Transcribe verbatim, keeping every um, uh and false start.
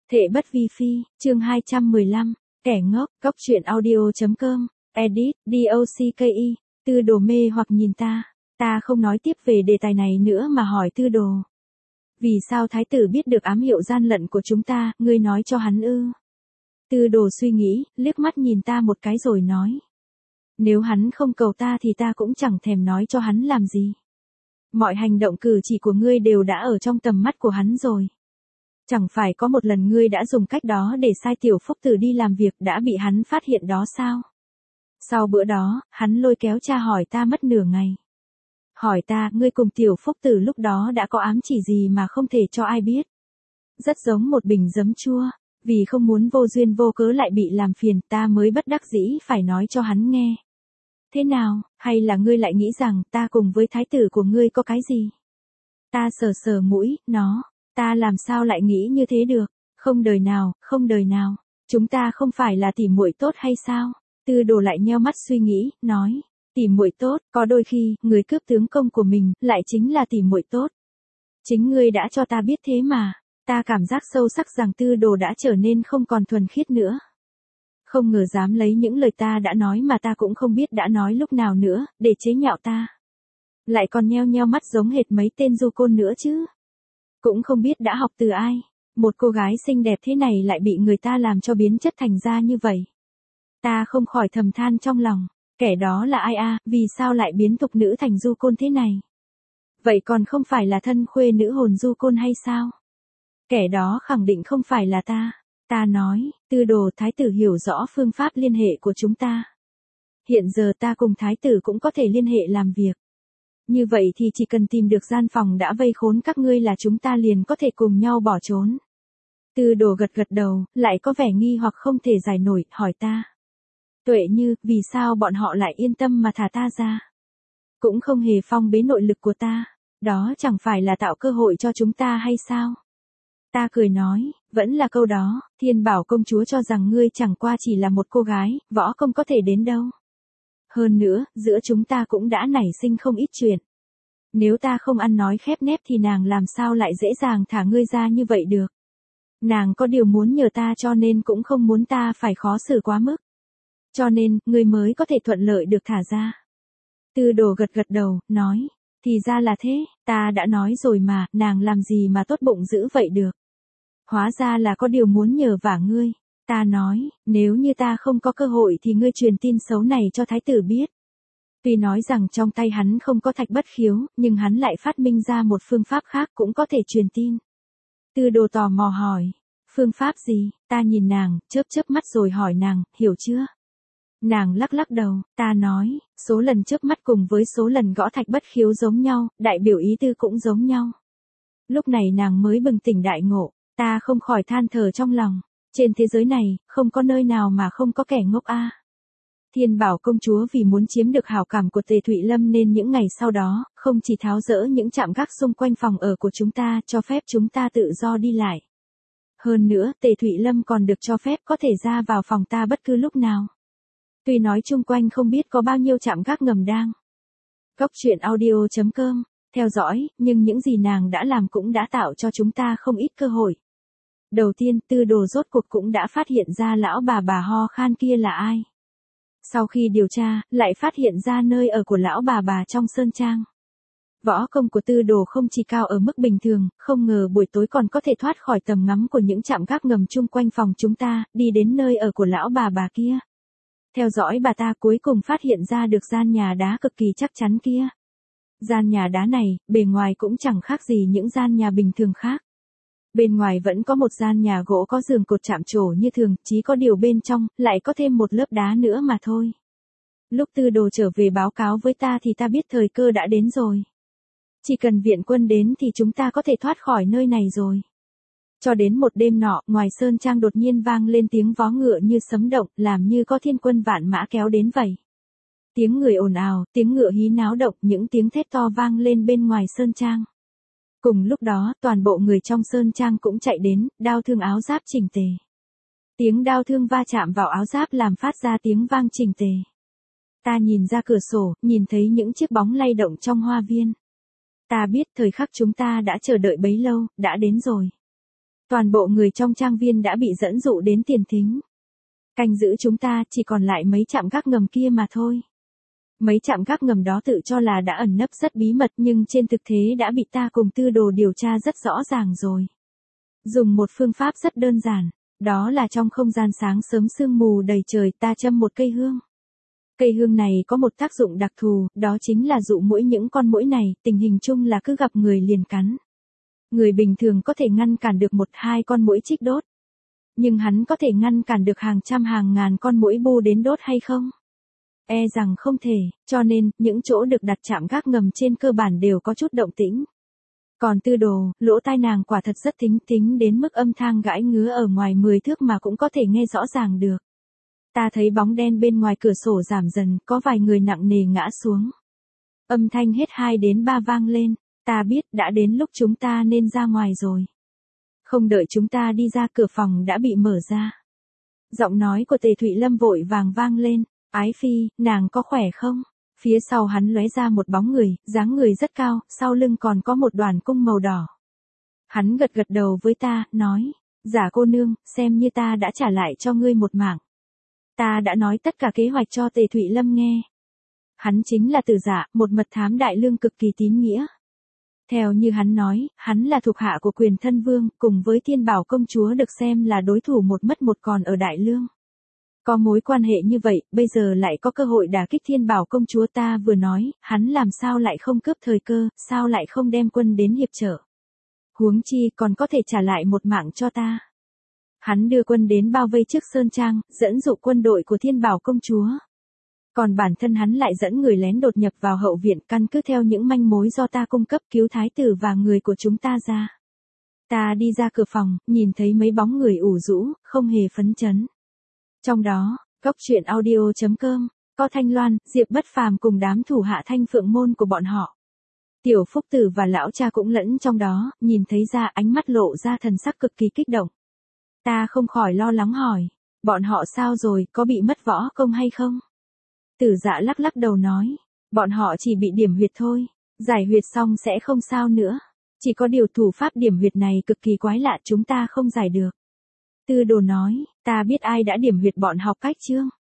Thệ bất vi phi, chương hai trăm mười lăm, kẻ ngốc, cóc truyện audio.com, edit, docky, Tư Đồ mê hoặc nhìn ta. Ta không nói tiếp về đề tài này nữa mà hỏi Tư Đồ. Vì sao thái tử biết được ám hiệu gian lận của chúng ta, ngươi nói cho hắn ư? Tư Đồ suy nghĩ, liếc mắt nhìn ta một cái rồi nói. Nếu hắn không cầu ta thì ta cũng chẳng thèm nói cho hắn làm gì. Mọi hành động cử chỉ của ngươi đều đã ở trong tầm mắt của hắn rồi. Chẳng phải có một lần ngươi đã dùng cách đó để sai Tiểu Phúc Tử đi làm việc đã bị hắn phát hiện đó sao? Sau bữa đó, hắn lôi kéo cha hỏi ta mất nửa ngày. Hỏi ta, ngươi cùng Tiểu Phúc Tử lúc đó đã có ám chỉ gì mà không thể cho ai biết? Rất giống một bình giấm chua, vì không muốn vô duyên vô cớ lại bị làm phiền, ta mới bất đắc dĩ phải nói cho hắn nghe. Thế nào, hay là ngươi lại nghĩ rằng ta cùng với thái tử của ngươi có cái gì? Ta sờ sờ mũi, nó, ta làm sao lại nghĩ như thế được? Không đời nào, không đời nào, chúng ta không phải là tỉ muội tốt hay sao? Tư Đồ lại nheo mắt suy nghĩ, nói, tỉ muội tốt, có đôi khi, người cướp tướng công của mình, lại chính là tỉ muội tốt. Chính ngươi đã cho ta biết thế mà, ta cảm giác sâu sắc rằng Tư Đồ đã trở nên không còn thuần khiết nữa. Không ngờ dám lấy những lời ta đã nói mà ta cũng không biết đã nói lúc nào nữa, để chế nhạo ta. Lại còn nheo nheo mắt giống hệt mấy tên du côn nữa chứ. Cũng không biết đã học từ ai, một cô gái xinh đẹp thế này lại bị người ta làm cho biến chất thành ra như vậy. Ta không khỏi thầm than trong lòng, kẻ đó là ai a, vì sao lại biến tục nữ thành du côn thế này? Vậy còn không phải là thân khuê nữ hồn du côn hay sao? Kẻ đó khẳng định không phải là ta. Ta nói, Tư Đồ, thái tử hiểu rõ phương pháp liên hệ của chúng ta. Hiện giờ ta cùng thái tử cũng có thể liên hệ làm việc. Như vậy thì chỉ cần tìm được gian phòng đã vây khốn các ngươi là chúng ta liền có thể cùng nhau bỏ trốn. Tư Đồ gật gật đầu, lại có vẻ nghi hoặc không thể giải nổi, hỏi ta. Tuệ Như, vì sao bọn họ lại yên tâm mà thả ta ra? Cũng không hề phong bế nội lực của ta, đó chẳng phải là tạo cơ hội cho chúng ta hay sao? Ta cười nói, vẫn là câu đó, Thiên Bảo công chúa cho rằng ngươi chẳng qua chỉ là một cô gái, võ công có thể đến đâu. Hơn nữa, giữa chúng ta cũng đã nảy sinh không ít chuyện. Nếu ta không ăn nói khép nép thì nàng làm sao lại dễ dàng thả ngươi ra như vậy được. Nàng có điều muốn nhờ ta cho nên cũng không muốn ta phải khó xử quá mức. Cho nên, ngươi mới có thể thuận lợi được thả ra. Tư Đồ gật gật đầu, nói, thì ra là thế, ta đã nói rồi mà, nàng làm gì mà tốt bụng dữ vậy được. Hóa ra là có điều muốn nhờ vả ngươi. Ta nói, nếu như ta không có cơ hội thì ngươi truyền tin xấu này cho thái tử biết. Tuy nói rằng trong tay hắn không có thạch bất khiếu, nhưng hắn lại phát minh ra một phương pháp khác cũng có thể truyền tin. Tư Đồ tò mò hỏi, phương pháp gì? Ta nhìn nàng, chớp chớp mắt rồi hỏi nàng, hiểu chưa? Nàng lắc lắc đầu, ta nói, số lần chớp mắt cùng với số lần gõ thạch bất khiếu giống nhau, đại biểu ý tư cũng giống nhau. Lúc này nàng mới bừng tỉnh đại ngộ, ta không khỏi than thở trong lòng, trên thế giới này, không có nơi nào mà không có kẻ ngốc a. Thiên Bảo công chúa vì muốn chiếm được hảo cảm của Tề Thụy Lâm nên những ngày sau đó, không chỉ tháo dỡ những trạm gác xung quanh phòng ở của chúng ta, cho phép chúng ta tự do đi lại. Hơn nữa, Tề Thụy Lâm còn được cho phép có thể ra vào phòng ta bất cứ lúc nào. Tuy nói chung quanh không biết có bao nhiêu trạm gác ngầm đang. Cóc truyện audio.com, theo dõi, nhưng những gì nàng đã làm cũng đã tạo cho chúng ta không ít cơ hội. Đầu tiên, Tư Đồ rốt cuộc cũng đã phát hiện ra lão bà bà ho khan kia là ai. Sau khi điều tra, lại phát hiện ra nơi ở của lão bà bà trong sơn trang. Võ công của Tư Đồ không chỉ cao ở mức bình thường, không ngờ buổi tối còn có thể thoát khỏi tầm ngắm của những trạm gác ngầm chung quanh phòng chúng ta, đi đến nơi ở của lão bà bà kia. Theo dõi bà ta cuối cùng phát hiện ra được gian nhà đá cực kỳ chắc chắn kia. Gian nhà đá này, bề ngoài cũng chẳng khác gì những gian nhà bình thường khác. Bên ngoài vẫn có một gian nhà gỗ có giường cột chạm trổ như thường, chỉ có điều bên trong, lại có thêm một lớp đá nữa mà thôi. Lúc Tư Đồ trở về báo cáo với ta thì ta biết thời cơ đã đến rồi. Chỉ cần viện quân đến thì chúng ta có thể thoát khỏi nơi này rồi. Cho đến một đêm nọ, ngoài sơn trang đột nhiên vang lên tiếng vó ngựa như sấm động, làm như có thiên quân vạn mã kéo đến vậy. Tiếng người ồn ào, tiếng ngựa hí náo động, những tiếng thét to vang lên bên ngoài sơn trang. Cùng lúc đó, toàn bộ người trong sơn trang cũng chạy đến, đao thương áo giáp chỉnh tề. Tiếng đao thương va chạm vào áo giáp làm phát ra tiếng vang chỉnh tề. Ta nhìn ra cửa sổ, nhìn thấy những chiếc bóng lay động trong hoa viên. Ta biết thời khắc chúng ta đã chờ đợi bấy lâu, đã đến rồi. Toàn bộ người trong trang viên đã bị dẫn dụ đến tiền thính. Canh giữ chúng ta chỉ còn lại mấy trạm gác ngầm kia mà thôi. Mấy trạm gác ngầm đó tự cho là đã ẩn nấp rất bí mật nhưng trên thực tế đã bị ta cùng Tư Đồ điều tra rất rõ ràng rồi. Dùng một phương pháp rất đơn giản, đó là trong không gian sáng sớm sương mù đầy trời ta châm một cây hương. Cây hương này có một tác dụng đặc thù, đó chính là dụ muỗi. Những con muỗi này, tình hình chung là cứ gặp người liền cắn. Người bình thường có thể ngăn cản được một hai con muỗi chích đốt. Nhưng hắn có thể ngăn cản được hàng trăm hàng ngàn con muỗi bu đến đốt hay không? E rằng không thể, cho nên, những chỗ được đặt trạm gác ngầm trên cơ bản đều có chút động tĩnh. Còn Tư Đồ, lỗ tai nàng quả thật rất thính thính đến mức âm thanh gãi ngứa ở ngoài mười thước mà cũng có thể nghe rõ ràng được. Ta thấy bóng đen bên ngoài cửa sổ giảm dần, có vài người nặng nề ngã xuống. Âm thanh hết hai đến ba vang lên, ta biết đã đến lúc chúng ta nên ra ngoài rồi. Không đợi chúng ta đi ra cửa phòng đã bị mở ra. Giọng nói của Tề Thụy Lâm vội vàng vang lên, Ái Phi, nàng có khỏe không? Phía sau hắn lóe ra một bóng người, dáng người rất cao, sau lưng còn có một đoàn cung màu đỏ. Hắn gật gật đầu với ta, nói, Giả cô nương, xem như ta đã trả lại cho ngươi một mạng. Ta đã nói tất cả kế hoạch cho Tề Thụy Lâm nghe. Hắn chính là Tử Dạ, một mật thám đại lương cực kỳ tín nghĩa. Theo như hắn nói, hắn là thuộc hạ của Quyền Thân Vương, cùng với Thiên Bảo công chúa được xem là đối thủ một mất một còn ở đại lương. Có mối quan hệ như vậy, bây giờ lại có cơ hội đả kích Thiên Bảo công chúa. Ta vừa nói, hắn làm sao lại không cướp thời cơ, sao lại không đem quân đến hiệp trợ. Huống chi còn có thể trả lại một mạng cho ta. Hắn đưa quân đến bao vây trước Sơn Trang, dẫn dụ quân đội của Thiên Bảo công chúa. Còn bản thân hắn lại dẫn người lén đột nhập vào hậu viện, căn cứ theo những manh mối do ta cung cấp cứu thái tử và người của chúng ta ra. Ta đi ra cửa phòng, nhìn thấy mấy bóng người ủ rũ, không hề phấn chấn. Trong đó, góc truyện audio chấm com, có Thanh Loan, Diệp Bất Phàm cùng đám thủ hạ Thanh Phượng môn của bọn họ. Tiểu Phúc Tử và lão cha cũng lẫn trong đó, nhìn thấy ra ánh mắt lộ ra thần sắc cực kỳ kích động. Ta không khỏi lo lắng hỏi, bọn họ sao rồi, có bị mất võ công hay không? Tử Dạ lắc lắc đầu nói, bọn họ chỉ bị điểm huyệt thôi, giải huyệt xong sẽ không sao nữa. Chỉ có điều thủ pháp điểm huyệt này cực kỳ quái lạ, chúng ta không giải được. Tư Đồ nói, ta biết ai đã điểm huyệt bọn học cách chương.